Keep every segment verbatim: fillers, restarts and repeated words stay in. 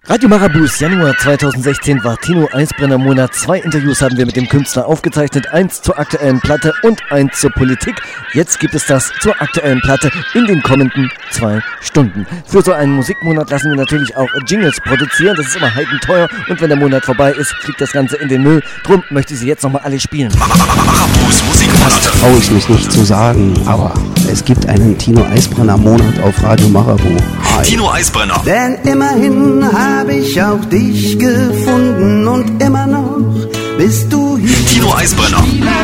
Radio Marabus Januar zweitausendsechzehn war Tino Eisbrenner Monat. Zwei Interviews haben wir mit dem Künstler aufgezeichnet. Eins zur aktuellen Platte und eins zur Politik. Jetzt gibt es das zur aktuellen Platte in den kommenden zwei Stunden. Für so einen Musikmonat lassen wir natürlich auch Jingles produzieren. Das ist immer heidenteuer und wenn der Monat vorbei ist, fliegt das Ganze in den Müll. Drum möchte ich sie jetzt nochmal alle spielen. Marabus Musikmonat. Das traue ich mich nicht zu sagen, aber es gibt einen Tino Eisbrenner Monat auf Radio Marabu. Hi. Tino Eisbrenner. Denn immerhin habe ich auch dich gefunden und immer noch bist du hier. Tino Eisbrenner.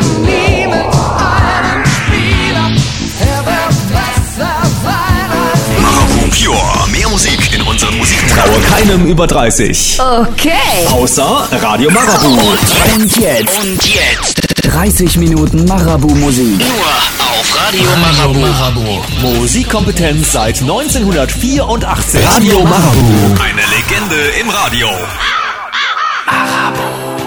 Marabu Pure. Mehr Musik in unseren Musiktraum. Traue keinem über dreißig. Okay. Außer Radio Marabu. Und jetzt. Und jetzt. dreißig Minuten Marabu-Musik. Nur auf Radio Marabu. Marabu. Musikkompetenz seit neunzehnhundertvierundachtzig. Radio Marabu. Eine Legende im Radio. Marabu.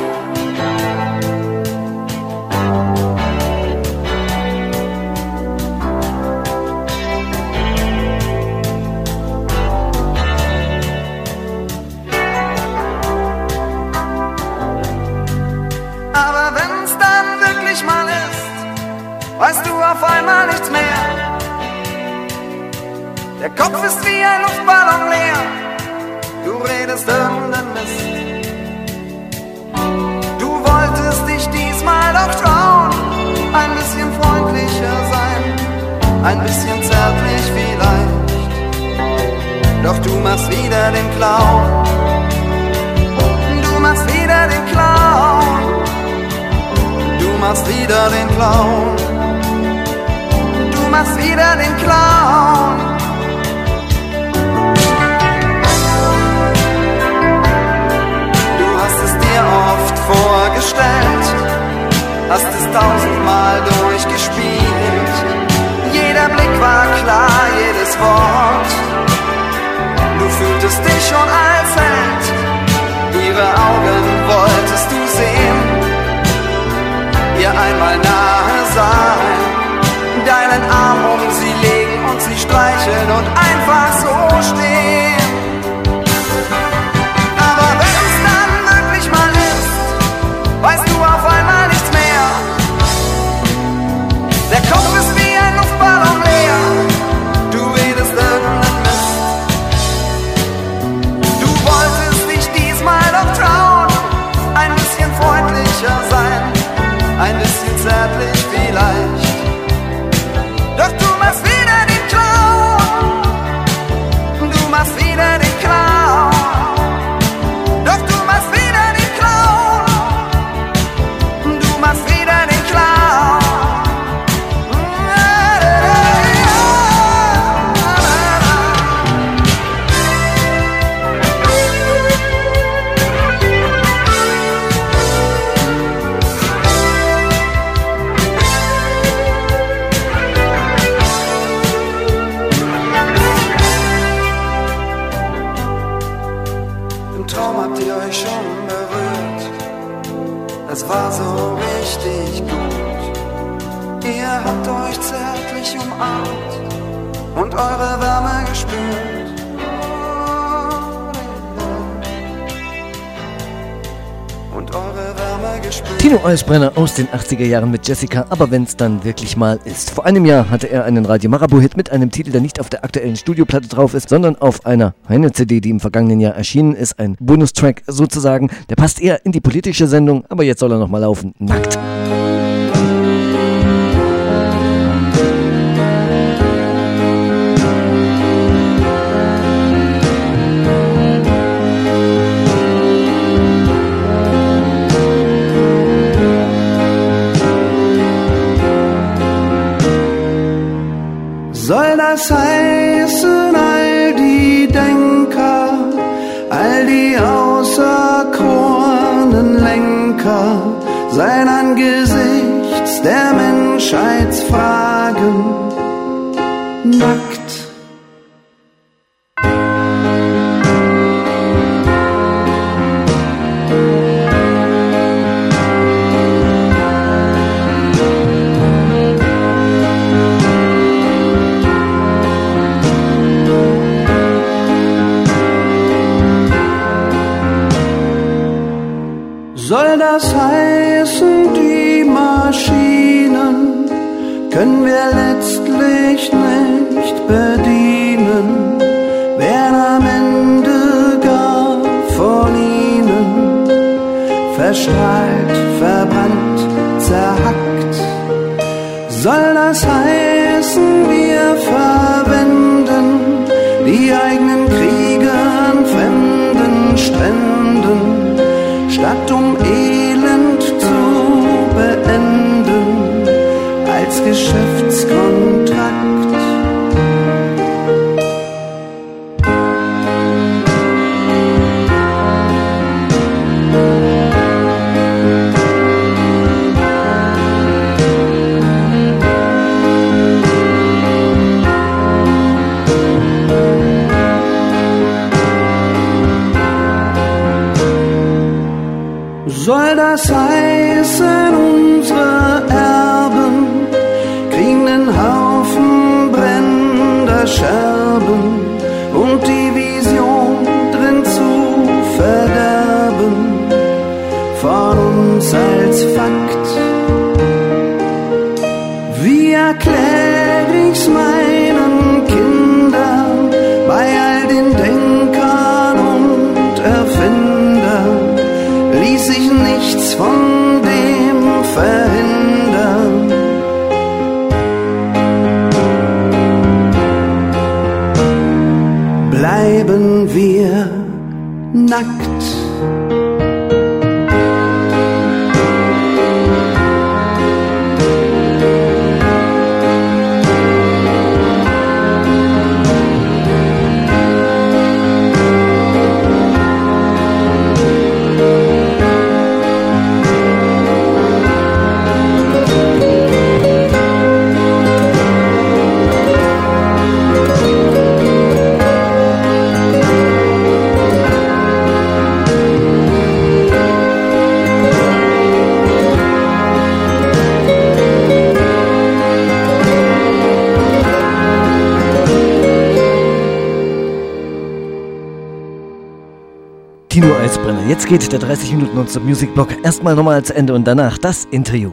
Aber wenn's dann wirklich mal ist, weißt du auf einmal nichts mehr. Der Kopf ist wie ein Luftballon leer. Du redest irgendeinen Mist. Du wolltest dich diesmal doch trauen, ein bisschen freundlicher sein, ein bisschen zärtlich vielleicht. Doch du machst wieder den Clown. Du machst wieder den Clown. Du machst wieder den Clown. Du machst wieder den Clown. Du hast es dir oft vorgestellt, hast es tausendmal durchgespielt. Jeder Blick war klar, jedes Wort. Du fühltest dich schon als Held. Ihre Augen wolltest du sehen, ihr einmal nahe sein, deinen Arm um sie legen und sie streicheln und einfach so stehen. Aber wenn es dann wirklich mal ist, weißt du auf einmal nichts mehr. Der Kopf ist wie ein Luftballon leer. Du redest irgendeinen Mist. Du wolltest dich diesmal doch trauen, ein bisschen freundlicher sein, ein bisschen zärtlich vielleicht. Doch du machst wieder den Clown. Du machst wieder den Clown. Doch du machst wieder den Clown. Du machst wieder den Clown. Im Traum habt ihr euch schon berührt. Es war so richtig gut. Ihr habt euch zärtlich umarmt und eure Wärme gespürt. Und eure Wärme gespürt. Tino Eisbrenner aus den achtziger Jahren mit Jessica, aber wenn's dann wirklich mal ist. Vor einem Jahr hatte er einen Radio Marabu-Hit mit einem Titel, der nicht auf der aktuellen Studioplatte drauf ist, sondern auf einer Heine-C D, die im vergangenen Jahr erschienen ist. Ein Bonustrack sozusagen. Der passt eher in die politische Sendung, aber jetzt soll er nochmal laufen. Nackt. Soll das heißen, all die Denker, all die auserkorenen Lenker, seien angesichts der Menschheitsfragen nackt? Soll das heißen, die Maschinen können wir letztlich nicht bedienen, werden am Ende gar von ihnen verstrahlt, verbrannt, zerhackt. Soll das heißen, wir verwenden die eigenen Kriege an fremden Stränden, statt um Elend zu beenden, als Geschäftskontrakt. Soll das heißen, unsere Erben kriegen einen Haufen brennender Scherben und die Vision drin zu verderben, von uns als Fakt? Wie erklär ich's meinen Kindern bei all den Denkern und Erfindern? Ließ sich nichts von dem verhindern. Bleiben wir nackt. Tino Eisbrenner. Jetzt geht der dreißig Minuten Non-Stop Music Block erstmal nochmal als Ende und danach das Interview.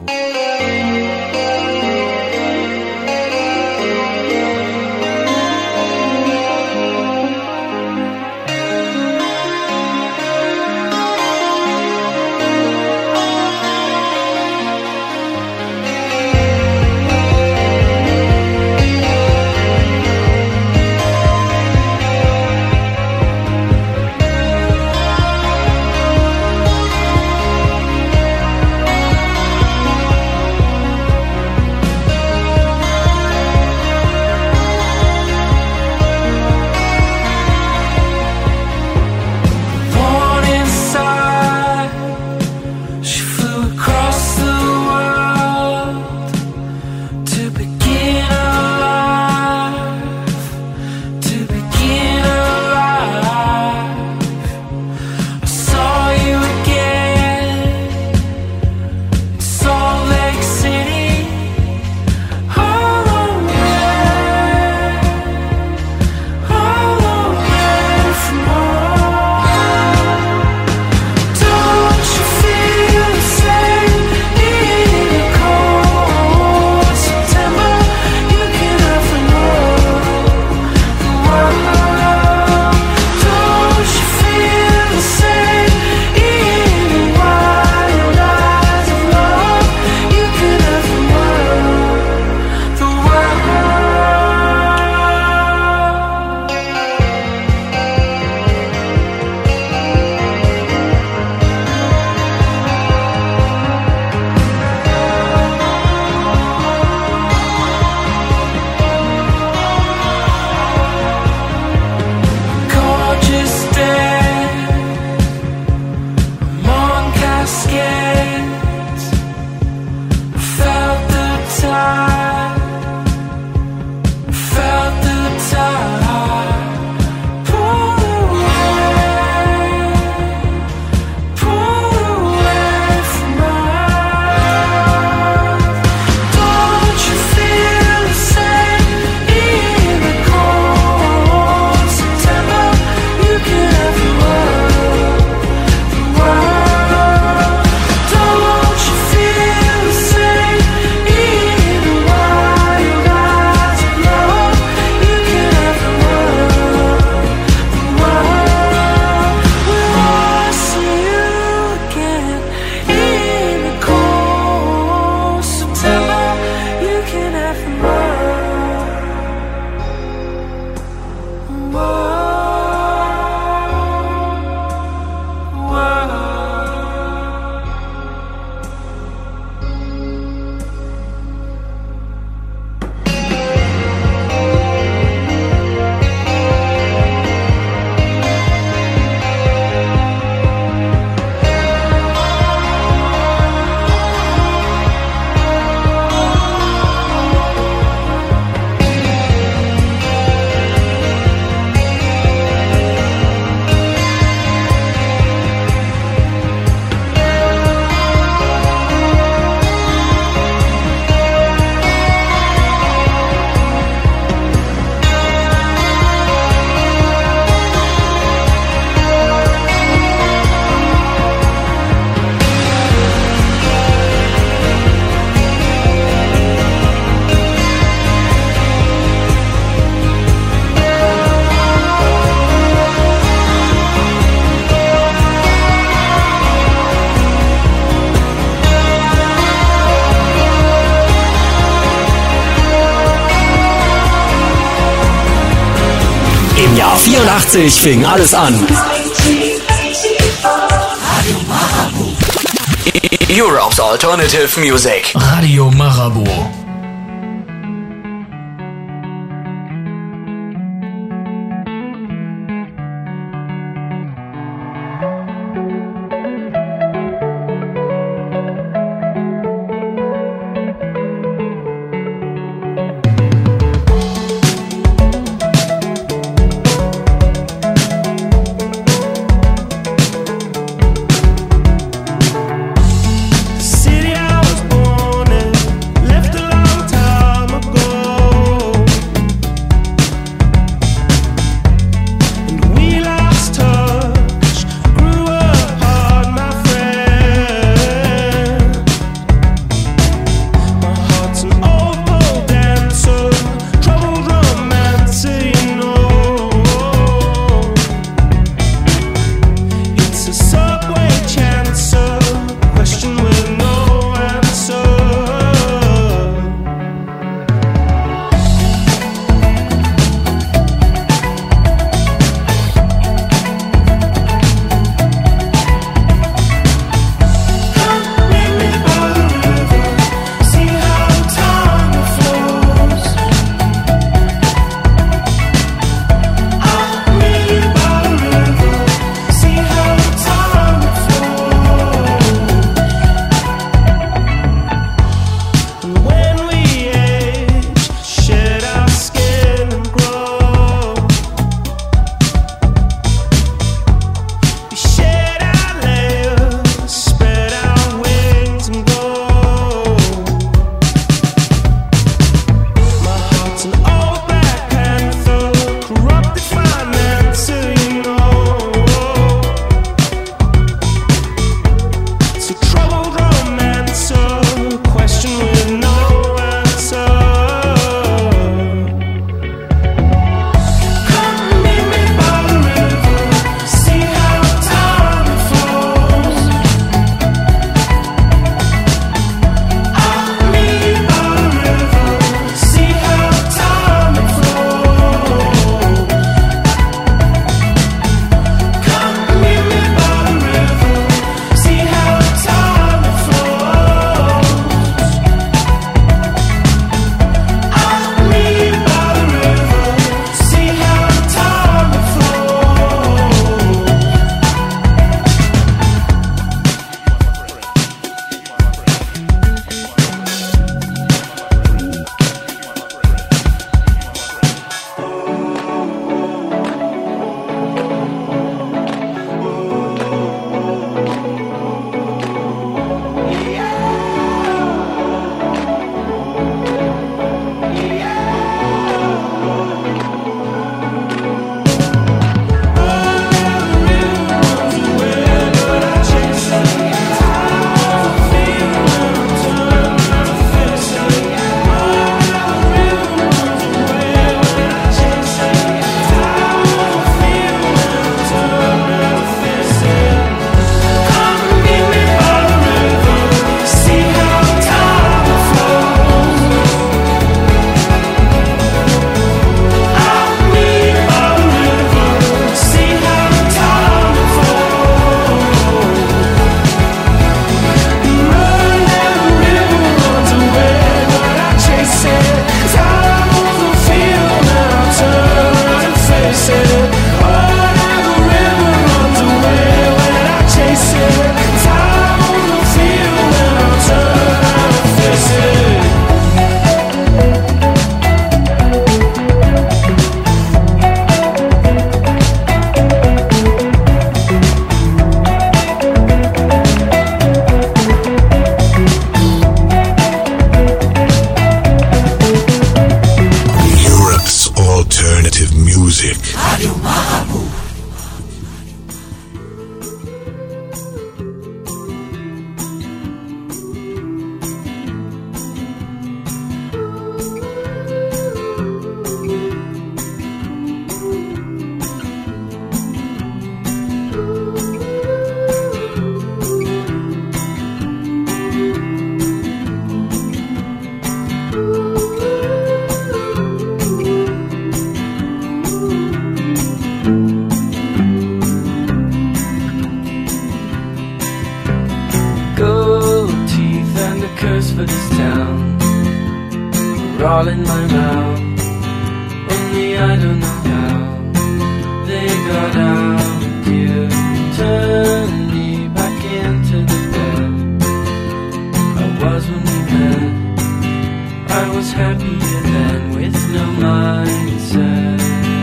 neunzehnhundertfünfundachtzig fing alles an. Europe's Alternative Music. Radio Marabout. City I was born in, left alone. for this town were all in my mouth. Only I don't know how they got out. You turned me back into the bed I was when we met. I was happier then with no mindset.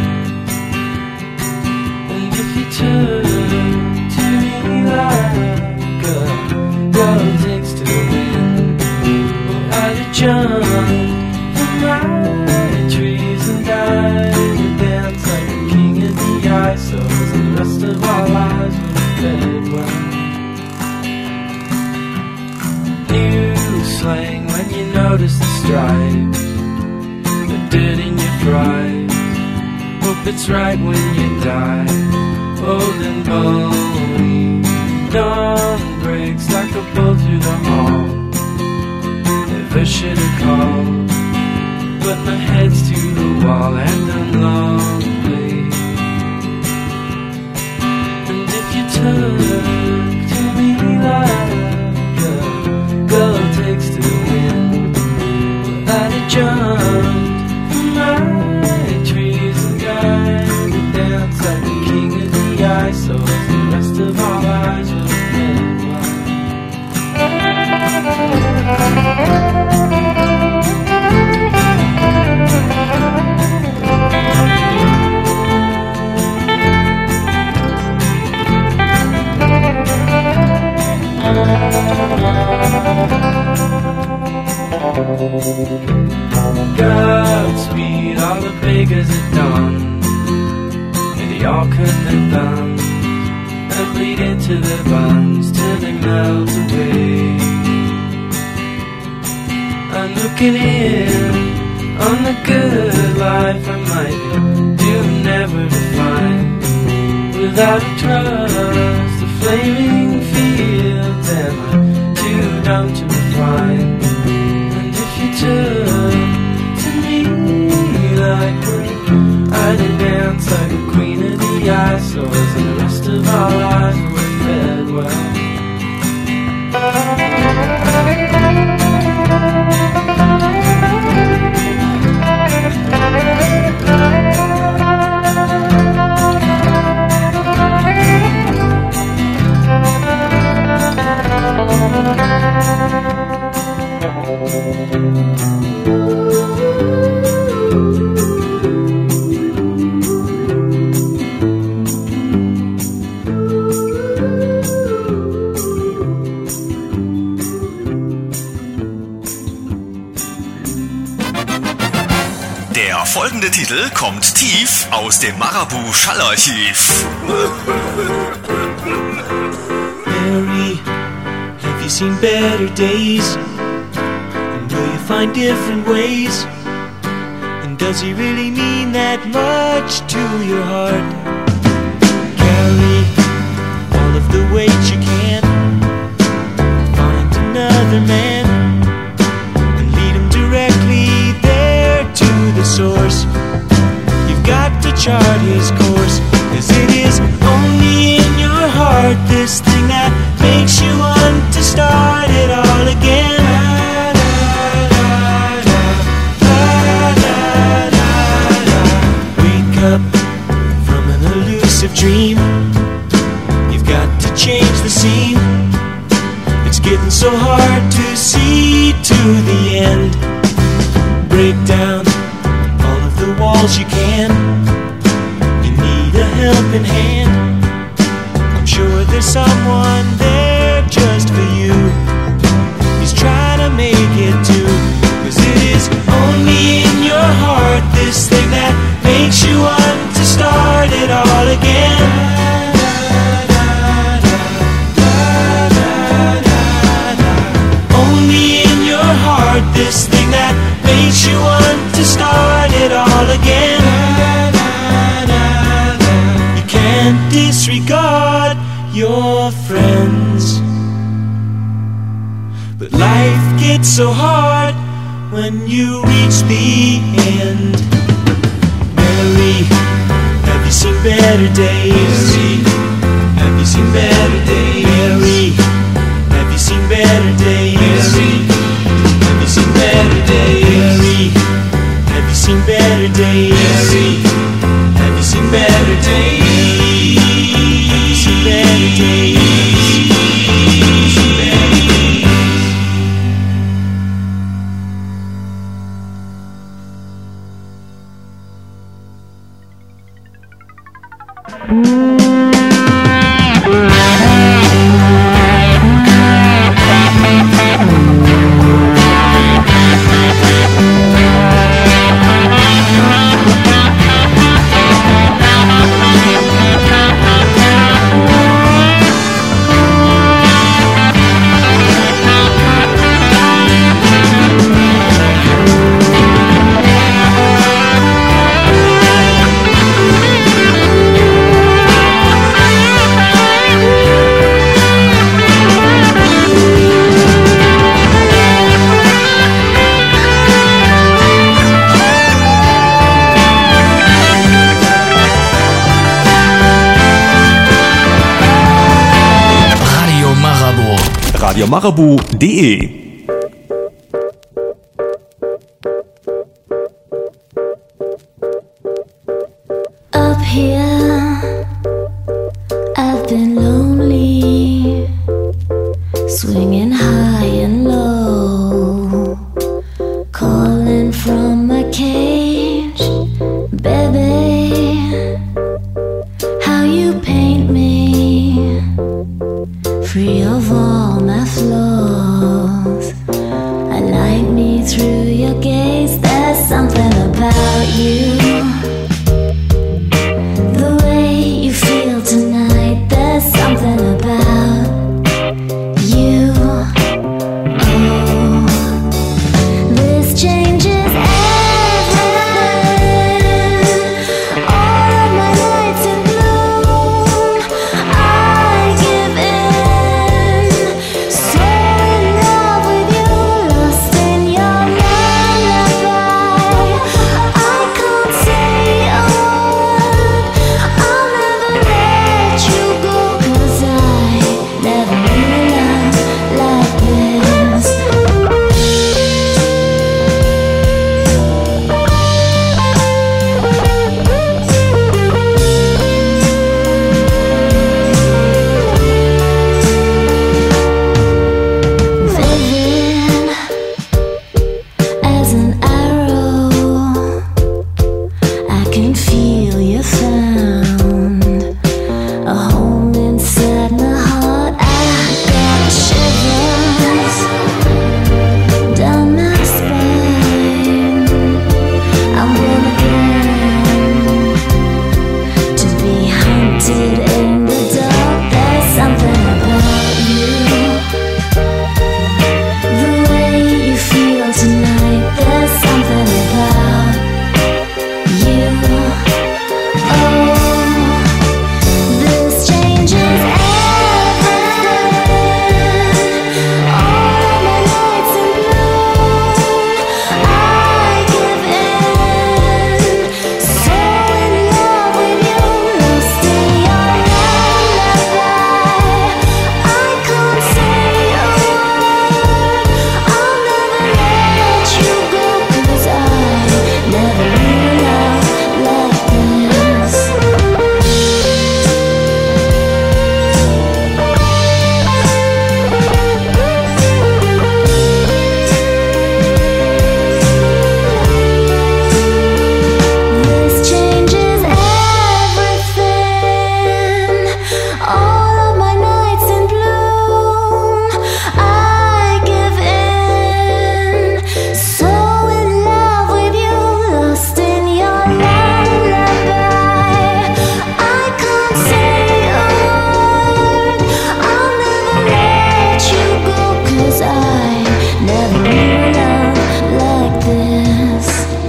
And if you turn to me like a girl takes to the wind, well, I'd have jumped from my trees and died and danced like a king in the ice. So the rest of our lives would have fed well. New slang when you notice the stripes, the dirt in your fries. Hope it's right when you die, old and bony. Dawn breaks like a bolt through the hall. Never should have called, but my head's to the wall and I'm lonely. And if you turn to me like a girl takes to the wind, well, I'd have jumped from my trees and died and danced like the king of the ice. So the rest of our lives will end well. Godspeed all the beggars at dawn, and they all couldn't have done. I bleed into their buns till they melt away. I'm looking in on the good life I might do never to find. Without a trust, the flaming fields, and I'm too dumb to refine. And if you turn to me like one, I'd dance like a queen of the ice. So as the rest of our lives were fed well. Der folgende Titel kommt tief aus dem Marabu Schallarchiv. Mary, have you seen better days? And will you find different ways? And does he really mean that much to your heart? Carry all of the weight you can. Find another man and lead him directly there to the source. You've got to chart his course, 'cause it is only in your heart, this thing that makes you want to start it all again. Wake up from an elusive dream. You've got to change the scene. It's getting so hard to see to the end. Break down all of the walls you can. You need a helping hand. I'm sure there's someone there just for you. He's trying to make it too, 'cause it is only in your heart, this thing that makes you want to start it all again. Only in your heart, this thing that makes you want to start it all again. You can't disregard your friends, but life gets so hard when you reach the end. Mary, have you seen better days? Mary, have you seen better days? Mary, have you seen better days? Mary, radio marabu punkt de. Up here, I've been lonely, swinging high and low, calling from my cage, baby, how you paint me, free of all my flaws. I like me through your gaze, there's something about you. Tonight, there's something about you. Oh, this changes everything. All of my nights in bloom, I give in. So in love with you, lost in your lullaby. I can't say a word. I'll never let you go, 'cause I never knew love like this. Vivid as an arrow, I can feel you found. A home inside my heart, I got shivers down my spine. I'm born again to be hunted in the dark. There's something about you, the way you feel tonight. There's something about you. Oh, this changes everything. All of my nights in bloom, I give in. So in love with you, lost in your lullaby. I can't say a word. I'll never let you go, 'cause I never knew love like this. This changes everything. All of my nights in bloom, I give in. So in love with you, lost in your lullaby. I can't say a word. I'll never let you go, 'cause I never knew love like this.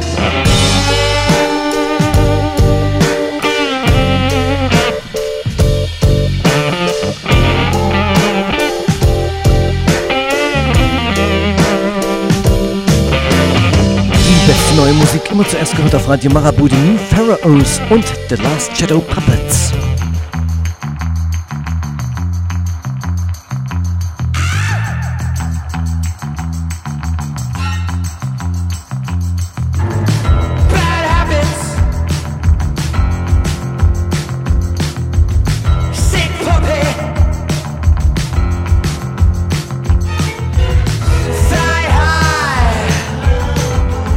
Die beste neue Musik immer zuerst gehört auf Radio Marabu, die New Pharaohs und The Last Shadow Puppets. Bad habits, sick puppy, thigh high,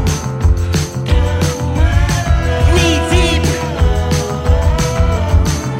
knee deep.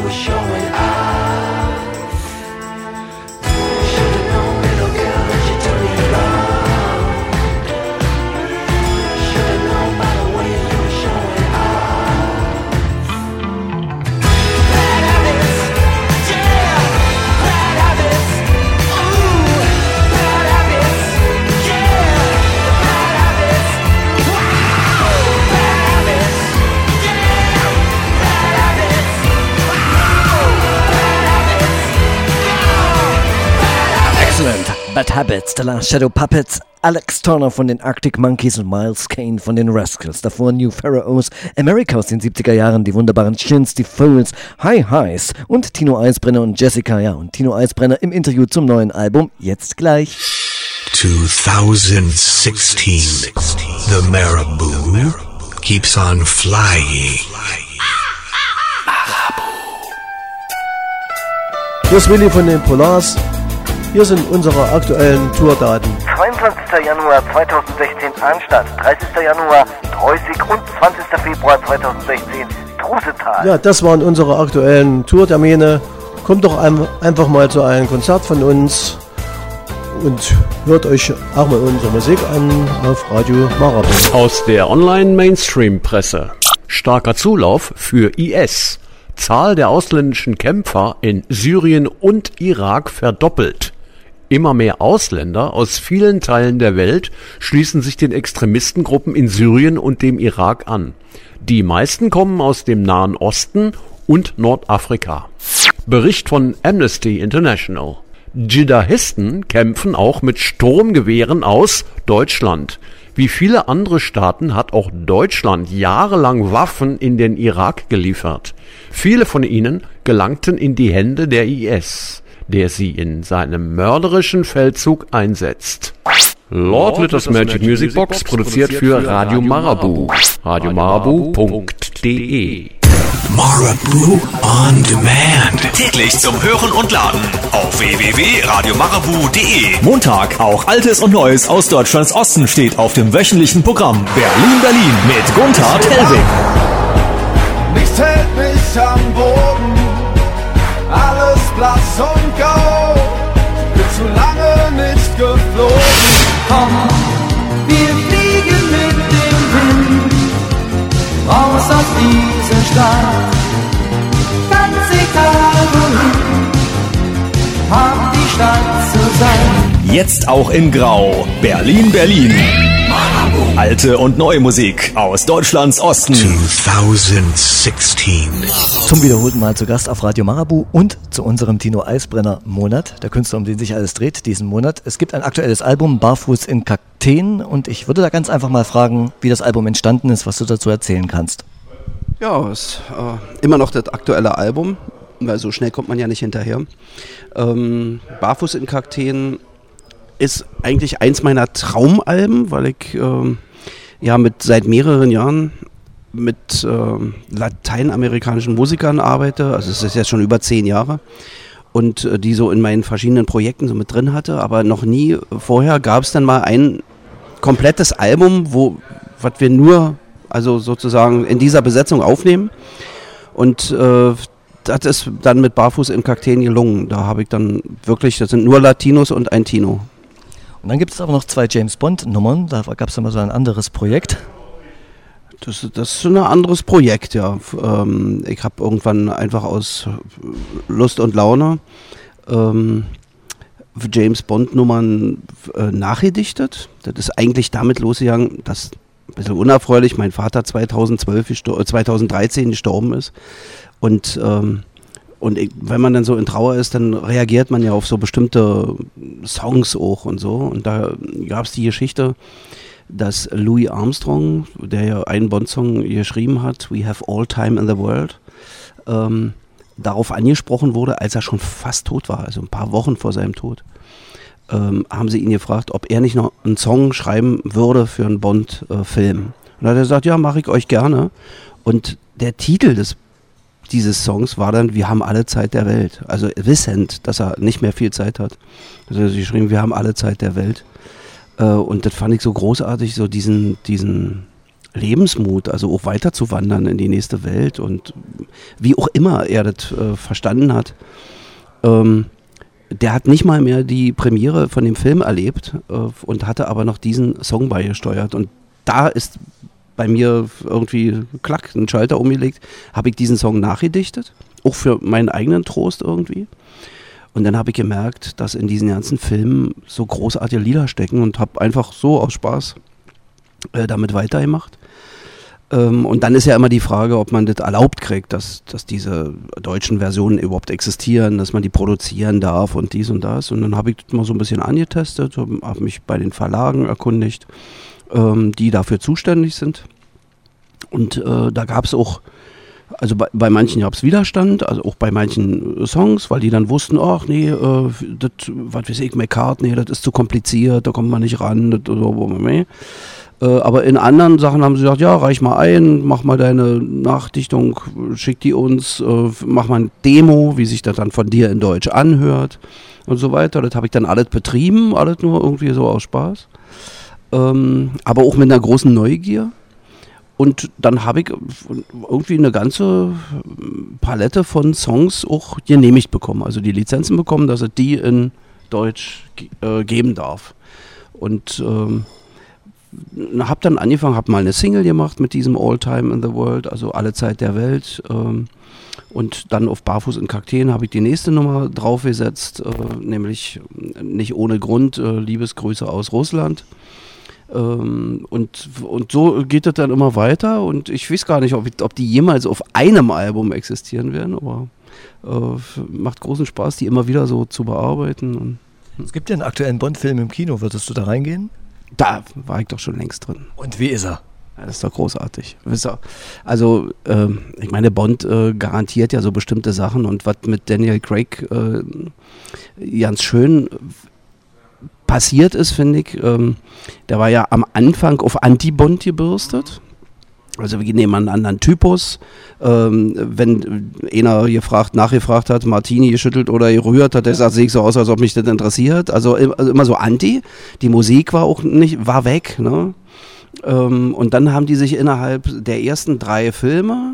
were showing off. Should've known, little girl, that you truly loved. Should've known by the way you were showing off. Bad habits, yeah, bad habits, ooh, bad habits, yeah, bad habits, wow, bad habits, yeah, bad habits, wow, bad habits, go, Excellent. Bad Habits, The Last Shadow Puppets, Alex Turner von den Arctic Monkeys und Miles Kane von den Rascals. Davor New Pharaohs, America aus den siebziger Jahren, die wunderbaren Shins, die Foles, High Highs und Tino Eisbrenner und Jessica. Ja, und Tino Eisbrenner im Interview zum neuen Album. Jetzt gleich. twenty sixteen, the Marabou keeps on flying. Hier ist Willi von den Polars. Hier sind unsere aktuellen Tourdaten. zweiundzwanzigster Januar zweitausendsechzehn Arnstadt, dreißigster Januar Treusig und zwanzigster Februar zweitausendsechzehn Trusetal. Ja, das waren unsere aktuellen Tourtermine. Kommt doch ein, einfach mal zu einem Konzert von uns und hört euch auch mal unsere Musik an auf Radio Marabou. Aus der Online-Mainstream-Presse. Starker Zulauf für I S. Zahl der ausländischen Kämpfer in Syrien und Irak verdoppelt. Immer mehr Ausländer aus vielen Teilen der Welt schließen sich den Extremistengruppen in Syrien und dem Irak an. Die meisten kommen aus dem Nahen Osten und Nordafrika. Bericht von Amnesty International. Dschihadisten kämpfen auch mit Sturmgewehren aus Deutschland. Wie viele andere Staaten hat auch Deutschland jahrelang Waffen in den Irak geliefert. Viele von ihnen gelangten in die Hände der I S, der sie in seinem mörderischen Feldzug einsetzt. Lord Litters Magic Music Box produziert für Radio Marabou. radio marabou punkt de. Marabou on Demand. Täglich zum Hören und Laden auf w w w punkt radio marabou punkt de. Montag, auch Altes und Neues aus Deutschlands Osten steht auf dem wöchentlichen Programm Berlin Berlin mit Gunther Telving. Nichts hält mich am Boden, alles blass und grau. Bin zu lange nicht geflogen. Komm, wir fliegen mit dem Wind raus aus dieser Stadt. Ganz egal wohin, hab die Stadt zu sein. Jetzt auch in Grau. Berlin Berlin. Alte und neue Musik aus Deutschlands Osten. twenty sixteen. Zum wiederholten Mal zu Gast auf Radio Marabou und zu unserem Tino Eisbrenner Monat, der Künstler, um den sich alles dreht, diesen Monat. Es gibt ein aktuelles Album, Barfuß in Kakteen, und ich würde da ganz einfach mal fragen, wie das Album entstanden ist, was du dazu erzählen kannst. Ja, es ist äh, immer noch das aktuelle Album, weil so schnell kommt man ja nicht hinterher. Ähm, Barfuß in Kakteen ist eigentlich eins meiner Traumalben, weil ich äh, ja mit seit mehreren Jahren mit äh, lateinamerikanischen Musikern arbeite. Also es ist jetzt schon über zehn Jahre und äh, die so in meinen verschiedenen Projekten so mit drin hatte, aber noch nie vorher gab es dann mal ein komplettes Album, wo was wir nur also sozusagen in dieser Besetzung aufnehmen, und äh, das ist dann mit Barfuß in Kakteen gelungen. Da habe ich dann wirklich, das sind nur Latinos und ein Tino. Und dann gibt es aber noch zwei James-Bond-Nummern, da gab es immer so ein anderes Projekt. Das, das ist ein anderes Projekt, ja. Ähm, ich habe irgendwann einfach aus Lust und Laune ähm, James-Bond-Nummern äh, nachgedichtet. Das ist eigentlich damit losgegangen, dass, ein bisschen unerfreulich, mein Vater zweitausendzwölf, gestor- zweitausenddreizehn gestorben ist. Und ähm, Und ich, wenn man dann so in Trauer ist, dann reagiert man ja auf so bestimmte Songs auch und so. Und da gab es die Geschichte, dass Louis Armstrong, der ja einen Bond-Song geschrieben hat, We Have All Time in the World, ähm, darauf angesprochen wurde, als er schon fast tot war, also ein paar Wochen vor seinem Tod, ähm, haben sie ihn gefragt, ob er nicht noch einen Song schreiben würde für einen Bond-Film. Und da hat er gesagt, ja, mache ich euch gerne. Und der Titel des dieses Songs war dann, wir haben alle Zeit der Welt. Also wissend, dass er nicht mehr viel Zeit hat. Also sie geschrieben, wir haben alle Zeit der Welt. Äh, und das fand ich so großartig, so diesen, diesen Lebensmut, also auch weiterzuwandern in die nächste Welt und wie auch immer er das äh, verstanden hat. Ähm, der hat nicht mal mehr die Premiere von dem Film erlebt äh, und hatte aber noch diesen Song beigesteuert. Und da ist bei mir irgendwie, klack, ein Schalter umgelegt, habe ich diesen Song nachgedichtet, auch für meinen eigenen Trost irgendwie. Und dann habe ich gemerkt, dass in diesen ganzen Filmen so großartige Lieder stecken und habe einfach so aus Spaß äh, damit weitergemacht. Ähm, und dann ist ja immer die Frage, ob man das erlaubt kriegt, dass, dass diese deutschen Versionen überhaupt existieren, dass man die produzieren darf und dies und das. Und dann habe ich das mal so ein bisschen angetestet, habe mich bei den Verlagen erkundigt, ähm, die dafür zuständig sind. Und äh, da gab es auch, also bei, bei manchen gab es Widerstand, also auch bei manchen Songs, weil die dann wussten, ach nee, äh, das, was weiß ich, McCartney, das ist zu kompliziert, da kommt man nicht ran, das, oder, äh, aber in anderen Sachen haben sie gesagt, ja, reich mal ein, mach mal deine Nachdichtung, schick die uns, äh, mach mal ein Demo, wie sich das dann von dir in Deutsch anhört und so weiter. Das habe ich dann alles betrieben, alles nur irgendwie so aus Spaß, ähm, aber auch mit einer großen Neugier. Und dann habe ich irgendwie eine ganze Palette von Songs auch genehmigt bekommen. Also die Lizenzen bekommen, dass es die in Deutsch äh, geben darf. Und ähm, habe dann angefangen, habe mal eine Single gemacht mit diesem All Time in the World, also Alle Zeit der Welt. Ähm, und dann auf Barfuß in Kakteen habe ich die nächste Nummer draufgesetzt, äh, nämlich nicht ohne Grund, äh, Liebesgrüße aus Russland. Ähm, und, und so geht es dann immer weiter und ich weiß gar nicht, ob, ich, ob die jemals auf einem Album existieren werden, aber äh, macht großen Spaß, die immer wieder so zu bearbeiten. Und, hm. Es gibt ja einen aktuellen Bond-Film im Kino, würdest du da reingehen? Da war ich doch schon längst drin. Und wie ist er? Ja, das ist doch großartig. Also, äh, ich meine, Bond äh, garantiert ja so bestimmte Sachen und was mit Daniel Craig äh, ganz schön passiert ist, finde ich, ähm, der war ja am Anfang auf Anti-Bond gebürstet. Also wir nehmen einen anderen Typus. Ähm, wenn einer gefragt, nachgefragt hat, Martini geschüttelt oder gerührt hat, der sagt, sehe ich so aus, als ob mich das interessiert. Also, also immer so Anti. Die Musik war auch nicht, war weg. Ne? Ähm, und dann haben die sich innerhalb der ersten drei Filme,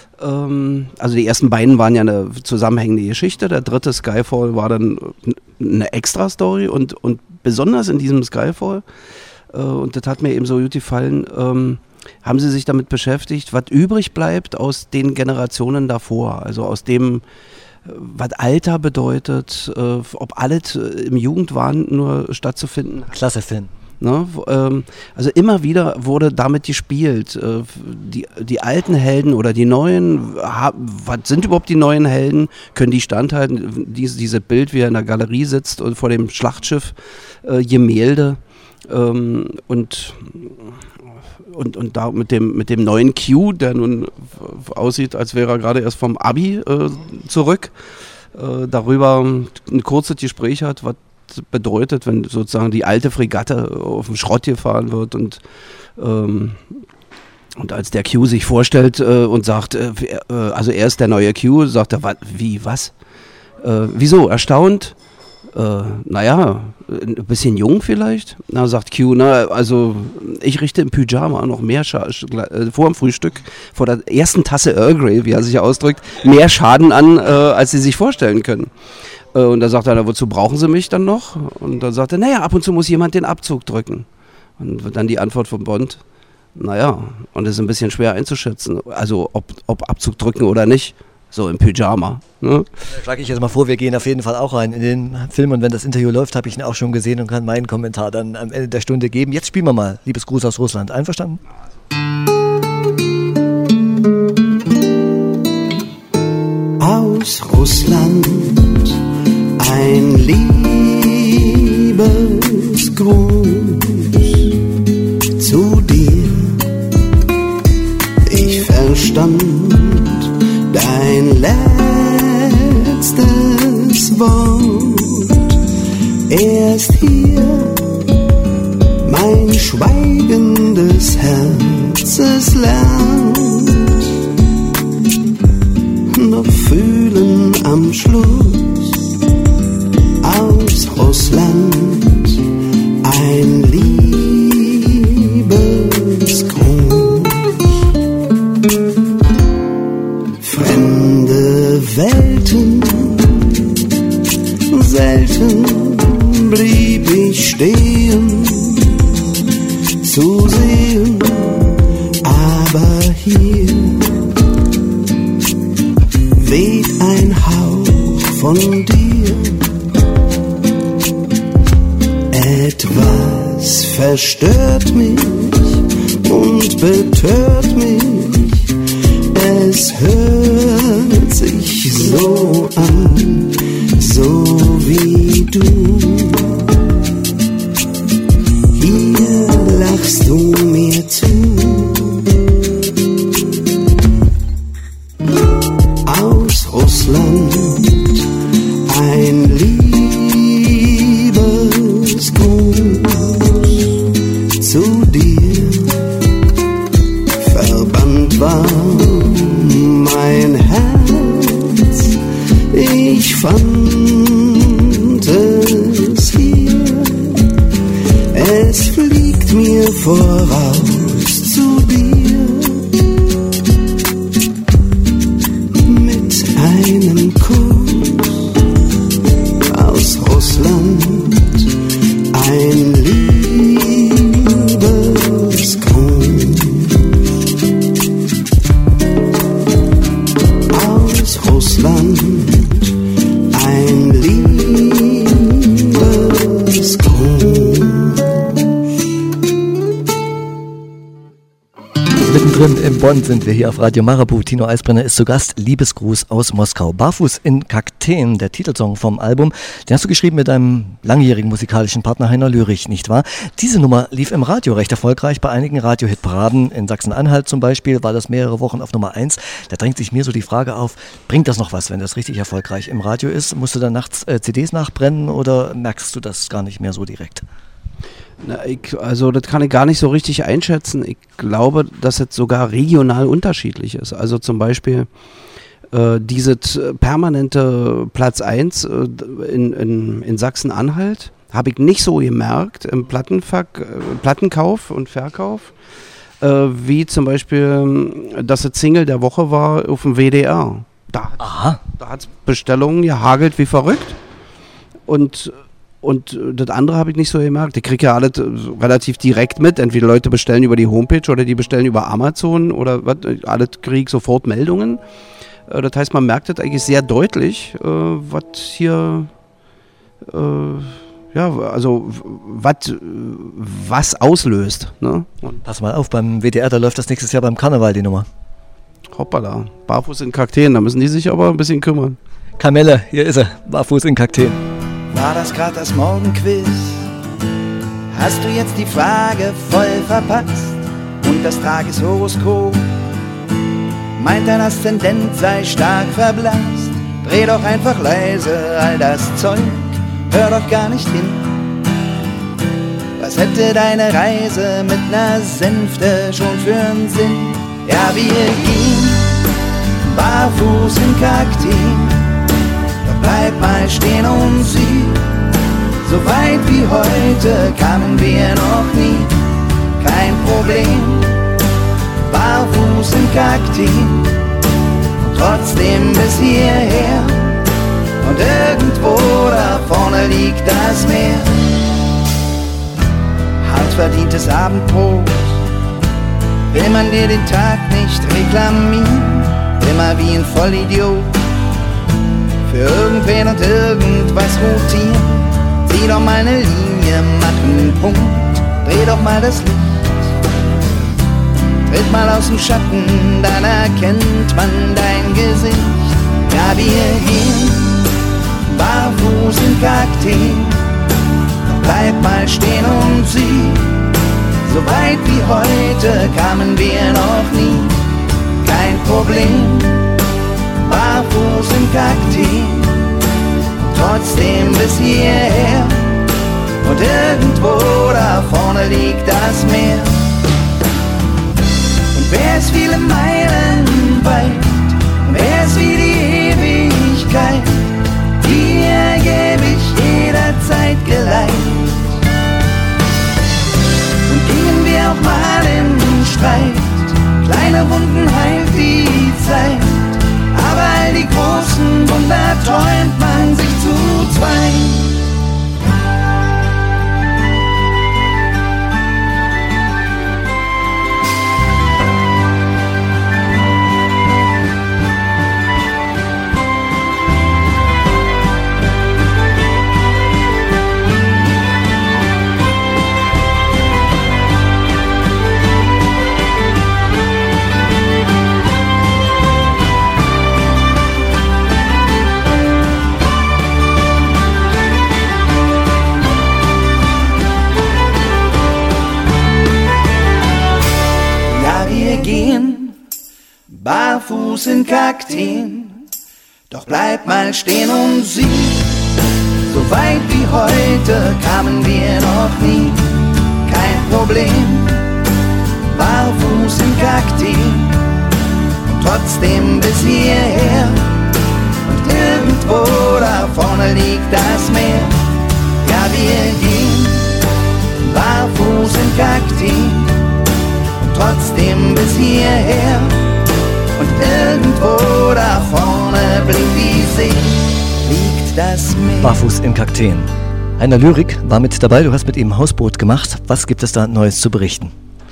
ähm, also die ersten beiden waren ja eine zusammenhängende Geschichte, der dritte Skyfall war dann eine Extra-Story und, und besonders in diesem Skyfall, äh, und das hat mir eben so gut gefallen, ähm, haben sie sich damit beschäftigt, was übrig bleibt aus den Generationen davor, also aus dem, was Alter bedeutet, äh, ob alles im Jugendwahn nur stattzufinden. Klasse Film. Ne, ähm, also immer wieder wurde damit gespielt, äh, die, die alten Helden oder die neuen, ha, was sind überhaupt die neuen Helden, können die standhalten, Dies, dieses Bild, wie er in der Galerie sitzt und vor dem Schlachtschiff, äh, Gemälde ähm, und, und, und da mit dem, mit dem neuen Q, der nun aussieht, als wäre er gerade erst vom Abi äh, zurück, äh, darüber ein kurzes Gespräch hat, was bedeutet, wenn sozusagen die alte Fregatte auf dem Schrott gefahren wird und, ähm, und als der Q sich vorstellt äh, und sagt, äh, äh, also er ist der neue Q, sagt er, wa- wie, was? Äh, wieso? Erstaunt? Äh, naja, ein bisschen jung vielleicht? Na, sagt Q, na, also ich richte im Pyjama noch mehr Scha- äh, vor dem Frühstück, vor der ersten Tasse Earl Grey, wie er sich ausdrückt, mehr Schaden an, äh, als sie sich vorstellen können. Und da sagt er, na, wozu brauchen Sie mich dann noch? Und dann sagt er, naja, ab und zu muss jemand den Abzug drücken. Und dann die Antwort von Bond, naja, und das ist ein bisschen schwer einzuschätzen, also ob, ob Abzug drücken oder nicht, so im Pyjama. Ne? Da schlage ich jetzt mal vor, wir gehen auf jeden Fall auch rein in den Film und wenn das Interview läuft, habe ich ihn auch schon gesehen und kann meinen Kommentar dann am Ende der Stunde geben. Jetzt spielen wir mal Liebesgruß aus Russland. Einverstanden? Aus Russland ein Liebesgruß zu dir. Ich verstand dein letztes Wort erst hier. Mein schweigendes Herzes lernt, doch fühlen am Schluss aus Russland ein Liebesgruß. andere Welten. Selten blieb ich stehen, zu sehen, aber hier weht ein Hauch von dir. Etwas verstört mich und betört mich, es hört sich so an, so wie du. Hier lachst du mir zu. Aus Russland ein Liebesgruß zu dir. Verbannt war mein Herz, ich fand es hier. Es fliegt mir voraus zu dir. Mit einem Kuss aus Russland ein Liebesgruß. Aus Russland ein Liebesgruß. Mittendrin im Bonn sind wir hier auf Radio Marabu. Tino Eisbrenner ist zu Gast. Liebesgruß aus Moskau. Barfuß in Kakteen, der Titelsong vom Album. Den hast du geschrieben mit deinem langjährigen musikalischen Partner Heiner Lürich, nicht wahr? Diese Nummer lief im Radio recht erfolgreich bei einigen Radiohitparaden. In Sachsen-Anhalt zum Beispiel war das mehrere Wochen auf Nummer eins. Da drängt sich mir so die Frage auf, bringt das noch was, wenn das richtig erfolgreich im Radio ist? Musst du dann nachts äh, C Ds nachbrennen oder merkst du das gar nicht mehr so direkt? Na, ich, also das kann ich gar nicht so richtig einschätzen. Ich glaube, dass es sogar regional unterschiedlich ist. Also zum Beispiel äh, dieses permanente Platz eins äh, in, in, in Sachsen-Anhalt habe ich nicht so gemerkt im Plattenfuck, äh, Plattenkauf und Verkauf, äh, wie zum Beispiel, dass es Single der Woche war auf dem W D R. Da hat es Bestellungen gehagelt wie verrückt. Und Und das andere habe ich nicht so gemerkt. Ich kriege ja alles relativ direkt mit. Entweder Leute bestellen über die Homepage oder die bestellen über Amazon oder was. Alles kriege ich sofort Meldungen. Das heißt, man merkt das eigentlich sehr deutlich, äh, was hier, äh, ja, also wat, was auslöst. Ne? Pass mal auf, beim W D R, da läuft das nächstes Jahr beim Karneval die Nummer. Hoppala, Barfuß in Kakteen, da müssen die sich aber ein bisschen kümmern. Kamelle, hier ist er, Barfuß in Kakteen. War das gerade das Morgenquiz? Hast du jetzt die Frage voll verpasst? Und das Tageshoroskop meint, dein Aszendent sei stark verblasst. Dreh doch einfach leise all das Zeug, hör doch gar nicht hin. Was hätte deine Reise mit ner Sänfte schon für einen Sinn? Ja, wir gehen barfuß in Kakteen. Bleib mal stehen und sieh, so weit wie heute kamen wir noch nie. Kein Problem, barfuß in Kakteen, trotzdem bis hierher. Und irgendwo da vorne liegt das Meer. Hart verdientes Abendbrot, will man dir den Tag nicht reklamieren, immer wie ein Vollidiot. Für irgendwen und irgendwas rotieren. Zieh doch mal eine Linie, mach einen Punkt, dreh doch mal das Licht. Tritt mal aus dem Schatten, dann erkennt man dein Gesicht. Ja, wir gehen barfuß in Kakteen. Bleib mal stehen und sieh, so weit wie heute kamen wir noch nie. Kein Problem, barfuß in Kakteen, trotzdem bis hierher. Und irgendwo da vorne liegt das Meer. Und wer ist viele Meilen weit, und wer ist wie die Ewigkeit, dir geb ich jederzeit Geleit. Und gingen wir auch mal in Streit, kleine Wunden heilt die Zeit, aber all die großen träumt man sich zu zweit. Barfuß in Kakteen, doch bleib mal stehen und sieh, so weit wie heute kamen wir noch nie, kein Problem, barfuß in Kakteen, und trotzdem bis hierher, und irgendwo da vorne liegt das Meer, ja wir gehen, barfuß in Kakteen, und trotzdem bis hierher. Und irgendwo da vorne blinkt die See, liegt das Meer. Barfuß in Kakteen. Heiner Lyrik war mit dabei, du hast mit ihm Hausboot gemacht. Was gibt es da Neues zu berichten?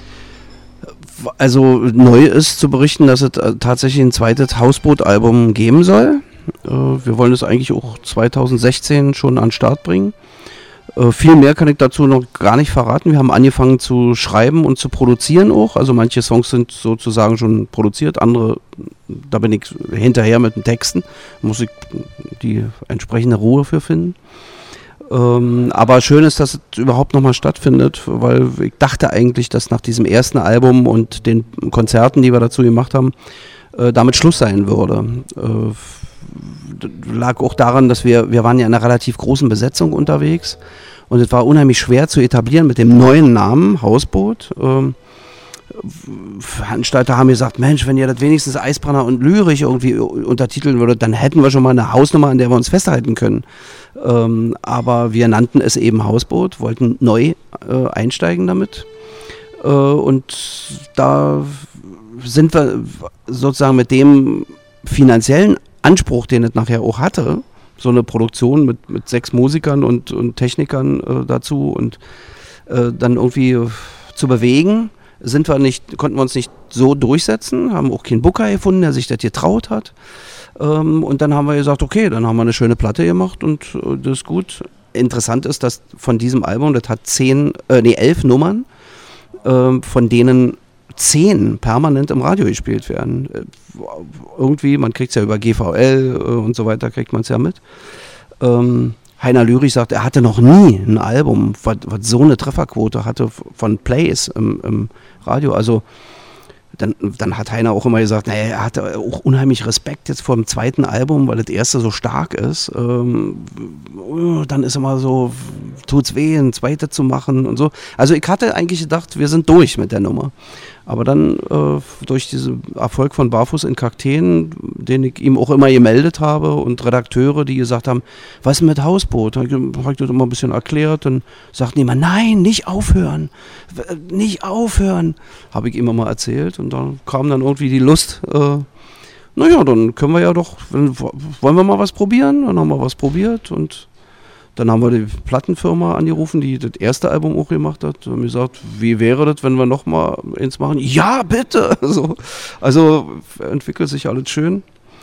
Also neu ist zu berichten, dass es tatsächlich ein zweites Hausboot-Album geben soll. Wir wollen es eigentlich auch zwanzig sechzehn schon an den Start bringen. Äh, viel mehr kann ich dazu noch gar nicht verraten. Wir haben angefangen zu schreiben und zu produzieren auch. Also manche Songs sind sozusagen schon produziert, andere, da bin ich hinterher mit den Texten. Muss ich die entsprechende Ruhe für finden. Ähm, aber schön ist, dass es überhaupt nochmal stattfindet, weil ich dachte eigentlich, dass nach diesem ersten Album und den Konzerten, die wir dazu gemacht haben, äh, damit Schluss sein würde. Äh, lag auch daran, dass wir, wir waren ja in einer relativ großen Besetzung unterwegs und es war unheimlich schwer zu etablieren mit dem neuen Namen Hausboot. Ähm, Veranstalter haben gesagt, Mensch, wenn ihr das wenigstens Eisbrenner und Lyrik irgendwie untertiteln würdet, dann hätten wir schon mal eine Hausnummer, an der wir uns festhalten können. Ähm, aber wir nannten es eben Hausboot, wollten neu äh, einsteigen damit. Äh, und da sind wir sozusagen mit dem finanziellen Anspruch, den es nachher auch hatte, so eine Produktion mit, mit sechs Musikern und, und Technikern äh, dazu und äh, dann irgendwie zu bewegen, sind wir nicht, konnten wir uns nicht so durchsetzen, haben auch keinen Booker gefunden, der sich das getraut hat. Ähm, und dann haben wir gesagt, okay, dann haben wir eine schöne Platte gemacht und äh, das ist gut. Interessant ist, dass von diesem Album, das hat zehn, äh, nee, elf Nummern, äh, von denen zehn permanent im Radio gespielt werden. Äh, irgendwie, man kriegt es ja über G V L äh, und so weiter, kriegt man es ja mit. Ähm, Heiner Lyrik sagt, er hatte noch nie ein Album, was, was so eine Trefferquote hatte von Plays im, im Radio. Also dann, dann hat Heiner auch immer gesagt, naja, er hatte auch unheimlich Respekt jetzt vor dem zweiten Album, weil das erste so stark ist. Ähm, dann ist immer so, tut's weh, ein zweites zu machen und so. Also ich hatte eigentlich gedacht, wir sind durch mit der Nummer. Aber dann äh, durch diesen Erfolg von Barfuß in Kakteen, den ich ihm auch immer gemeldet habe und Redakteure, die gesagt haben, was ist mit Hausboot? Da habe ich das immer ein bisschen erklärt. Dann sagten die immer, nein, nicht aufhören, nicht aufhören, habe ich ihm immer erzählt. Und dann kam dann irgendwie die Lust, äh, naja, dann können wir ja doch, wollen wir mal was probieren? Dann haben wir was probiert und dann haben wir die Plattenfirma angerufen, die das erste Album auch gemacht hat. Und haben gesagt, wie wäre das, wenn wir nochmal eins machen? Ja, bitte! So. Also entwickelt sich alles schön.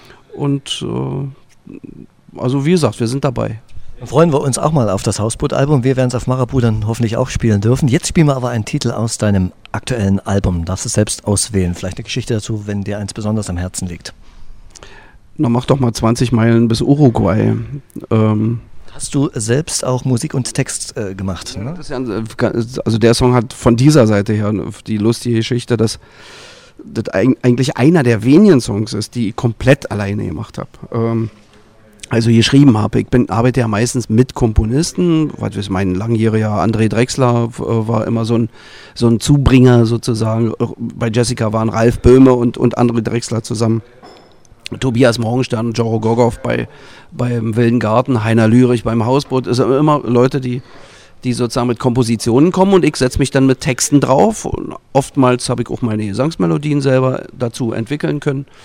Und äh, also wie gesagt, wir sind dabei. Dann freuen wir uns auch mal auf das Hausboot-Album. Wir werden es auf Marabu dann hoffentlich auch spielen dürfen. Jetzt spielen wir aber einen Titel aus deinem aktuellen Album. Darfst du es selbst auswählen. Vielleicht eine Geschichte dazu, wenn dir eins besonders am Herzen liegt. Na, mach doch mal zwanzig Meilen bis Uruguay. Ähm, Hast du selbst auch Musik und Text äh, gemacht? Ne? Das ist ja, also der Song hat von dieser Seite her die lustige Geschichte, dass das eigentlich einer der wenigen Songs ist, die ich komplett alleine gemacht habe. Ähm, also geschrieben habe. Ich bin, arbeite ja meistens mit Komponisten, was ist mein langjähriger André Drechsler äh, war immer so ein, so ein Zubringer sozusagen. Bei Jessica waren Ralf Böhme und, und André Drechsler zusammen. Tobias Morgenstern, Joro Gorgov bei, beim Wilden Garten, Heiner Lyrik beim Hausboot. Es sind immer Leute, die, die sozusagen mit Kompositionen kommen und ich setze mich dann mit Texten drauf. Und oftmals habe ich auch meine Gesangsmelodien selber dazu entwickeln können.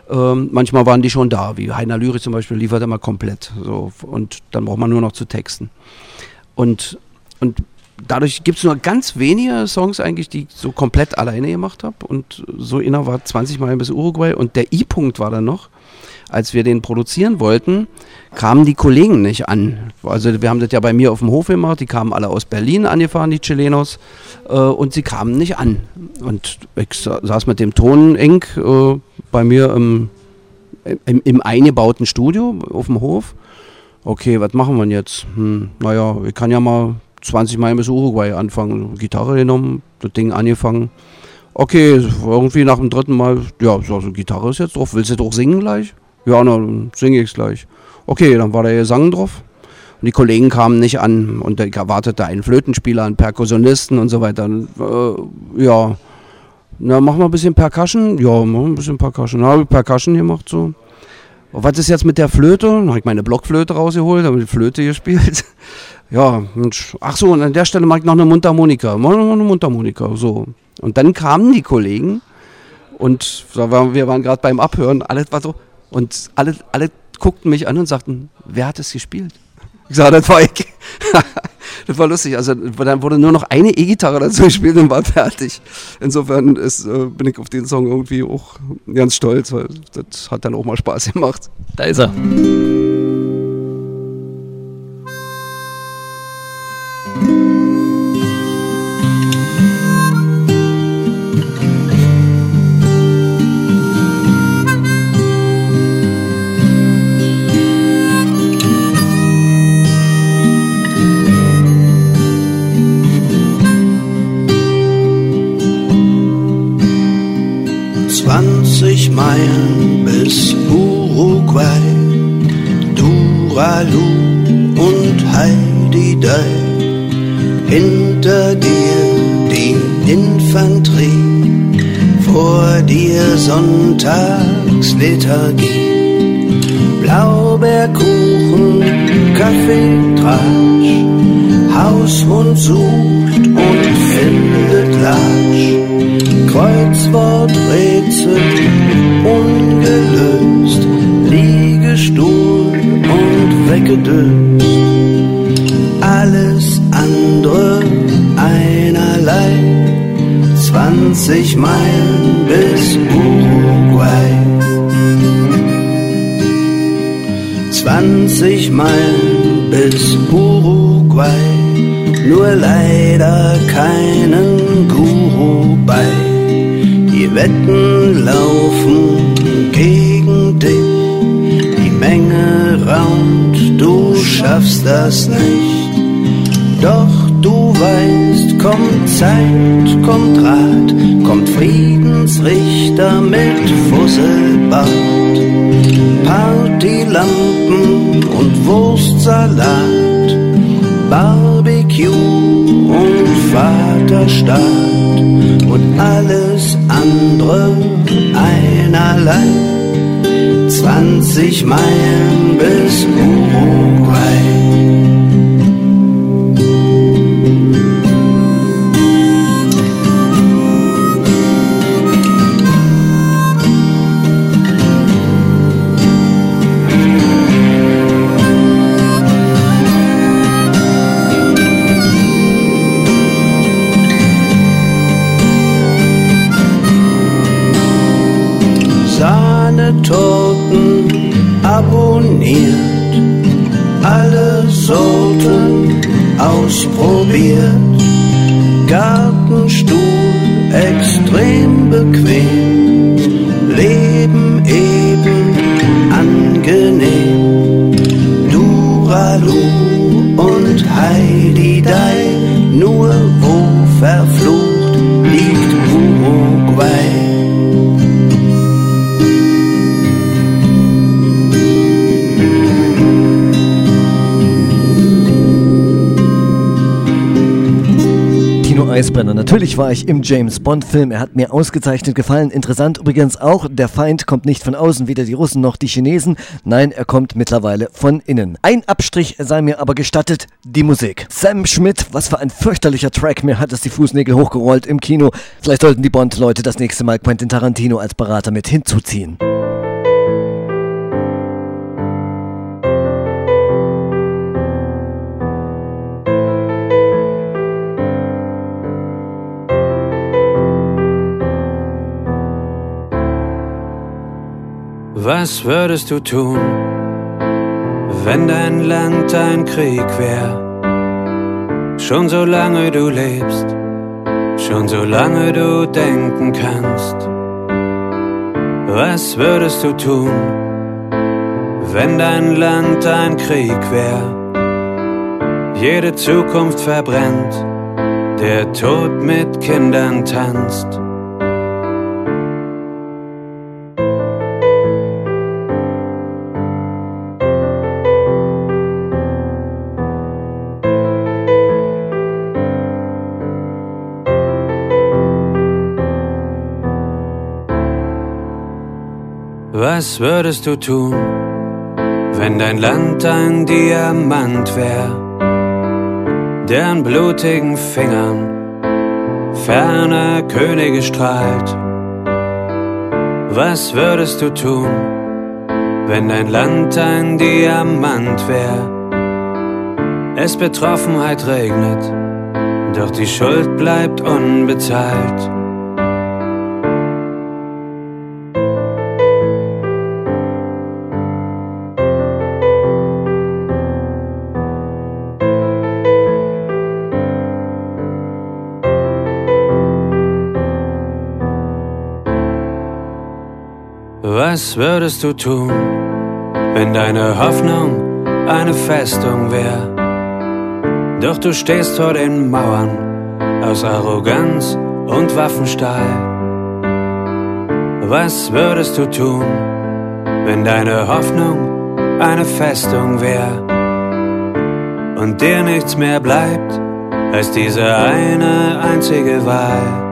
Ähm, manchmal waren die schon da, wie Heiner Lyrik zum Beispiel, liefert immer komplett. So, und dann braucht man nur noch zu texten. Und, und dadurch gibt es nur ganz wenige Songs eigentlich, die ich so komplett alleine gemacht habe. Und so einer war zwanzig Meilen bis Uruguay. Und der I-Punkt war dann noch, als wir den produzieren wollten, kamen die Kollegen nicht an. Also wir haben das ja bei mir auf dem Hof gemacht, die kamen alle aus Berlin angefahren, die Chilenos, äh, und sie kamen nicht an. Und ich sa- saß mit dem Ton eng äh, bei mir im, im, im eingebauten Studio auf dem Hof. Okay, was machen wir denn jetzt? Hm, naja, ich kann ja mal zwanzig Meilen bis Uruguay anfangen. Gitarre genommen, das Ding angefangen. Okay, irgendwie nach dem dritten Mal, ja, so, so Gitarre ist jetzt drauf. Willst du doch singen gleich? Ja, na, dann singe ich es gleich. Okay, dann war der Gesang drauf. Und die Kollegen kamen nicht an. Und ich erwartete einen Flötenspieler, einen Perkussionisten und so weiter. Und, äh, ja, na, machen wir ein bisschen Percussion? Ja, machen wir ein bisschen Percussion. Dann habe ich Percussion gemacht, so. Und was ist jetzt mit der Flöte? Dann habe ich meine Blockflöte rausgeholt, habe die Flöte gespielt. Ja, und, ach so, und an der Stelle mache ich noch eine Mundharmonika. Mach noch eine Mundharmonika, so. Und dann kamen die Kollegen und wir waren gerade beim Abhören, alles war so, und alle, alle guckten mich an und sagten, wer hat es gespielt? Ich sage, das war ich. Das war lustig, also dann wurde nur noch eine E-Gitarre dazu gespielt und war fertig. Insofern ist, äh, bin ich auf den Song irgendwie auch ganz stolz, weil das hat dann auch mal Spaß gemacht. Da ist er. zwanzig Meilen bis Uruguay, Duralu und Heididei. Hinter dir die Infanterie, vor dir Sonntagsliturgie. Blaubeerkuchen, Kaffeetratsch, Haushund sucht und findet Latsch. Kreuzworträtsel ungelöst, Liegestuhl und weggedöst. Alles andere einerlei, zwanzig Meilen bis Uruguay. zwanzig Meilen bis Uruguay, nur leider keinen Guru bei. Die Wetten laufen gegen dich, die Menge raunt, du schaffst das nicht. Doch du weißt, kommt Zeit, kommt Rat, kommt Friedensrichter mit Fusselbart. Partylampen und Wurstsalat, Barbecue und Vaterstaat und alles andere einerlei. zwanzig Meilen bis Uruguay. Torten abonniert, alle Sorten ausprobiert. Gartenstuhl extrem bequem, Leben eben angenehm. Duralu und Heididei, nur wo verflucht liegt Uruguay. Eisbrenner. Natürlich war ich im James-Bond-Film. Er hat mir ausgezeichnet gefallen. Interessant übrigens auch, der Feind kommt nicht von außen, weder die Russen noch die Chinesen. Nein, er kommt mittlerweile von innen. Ein Abstrich sei mir aber gestattet, die Musik. Sam Schmidt, was für ein fürchterlicher Track. Mir hat es die Fußnägel hochgerollt im Kino. Vielleicht sollten die Bond-Leute das nächste Mal Quentin Tarantino als Berater mit hinzuziehen. Was würdest du tun, wenn dein Land ein Krieg wär? Schon solange du lebst, schon solange du denken kannst. Was würdest du tun, wenn dein Land ein Krieg wär? Jede Zukunft verbrennt, der Tod mit Kindern tanzt. Was würdest du tun, wenn dein Land ein Diamant wär, der an blutigen Fingern ferner Könige strahlt? Was würdest du tun, wenn dein Land ein Diamant wär? Es Betroffenheit regnet, doch die Schuld bleibt unbezahlt. Was würdest du tun, wenn deine Hoffnung eine Festung wär? Doch du stehst vor den Mauern aus Arroganz und Waffenstahl. Was würdest du tun, wenn deine Hoffnung eine Festung wär und dir nichts mehr bleibt als diese eine einzige Wahl?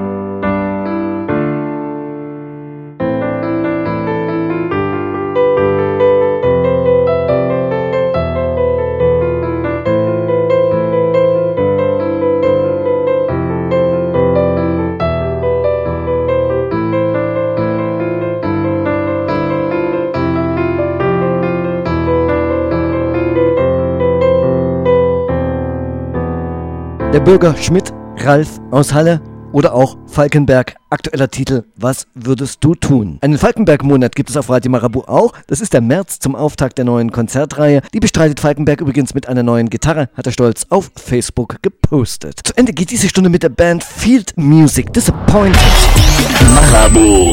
Der Bürger Schmidt, Ralf aus Halle oder auch Falkenberg. Aktueller Titel, was würdest du tun? Einen Falkenberg-Monat gibt es auf Radio Marabu auch. Das ist der März zum Auftakt der neuen Konzertreihe. Die bestreitet Falkenberg übrigens mit einer neuen Gitarre, hat er stolz auf Facebook gepostet. Zu Ende geht diese Stunde mit der Band Field Music Disappointed. Marabu.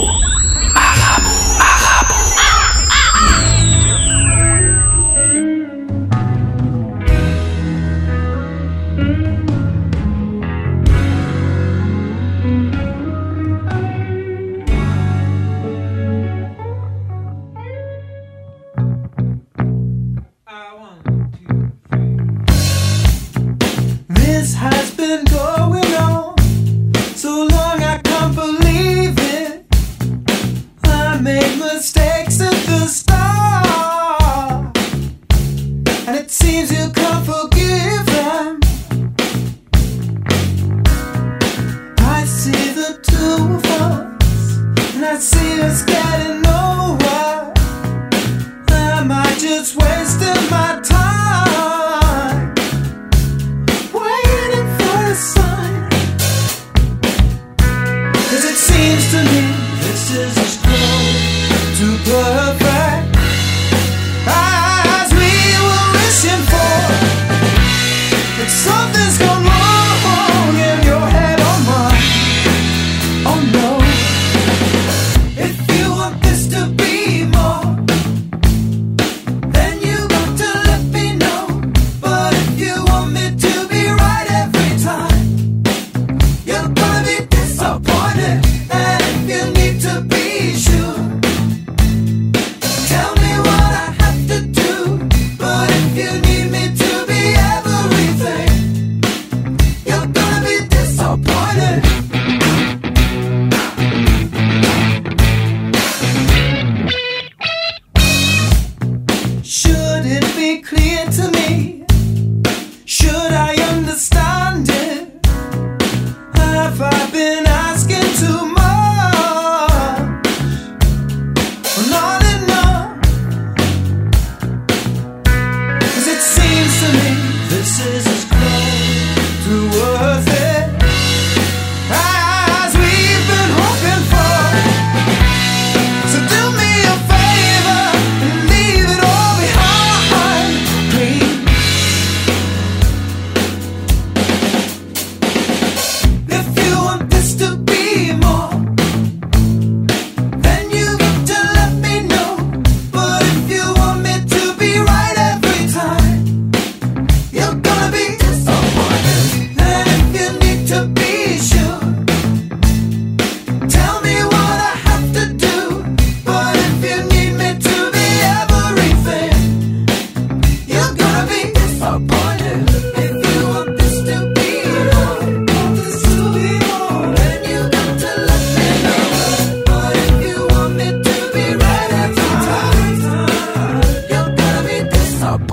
This has been going on so long I can't believe it. I made mistakes at the start, and it seems you can't forgive them. I see the two of us, and I see us getting nowhere. Am I just wasting my time? Seems to me this is as close to perfect as we were wishing for. But something's gone wrong in your head or mine. Oh no. If you want this to be more, then you got to let me know. But if you want me to be right every time, you're gonna be disappointed. Favor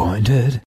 disappointed?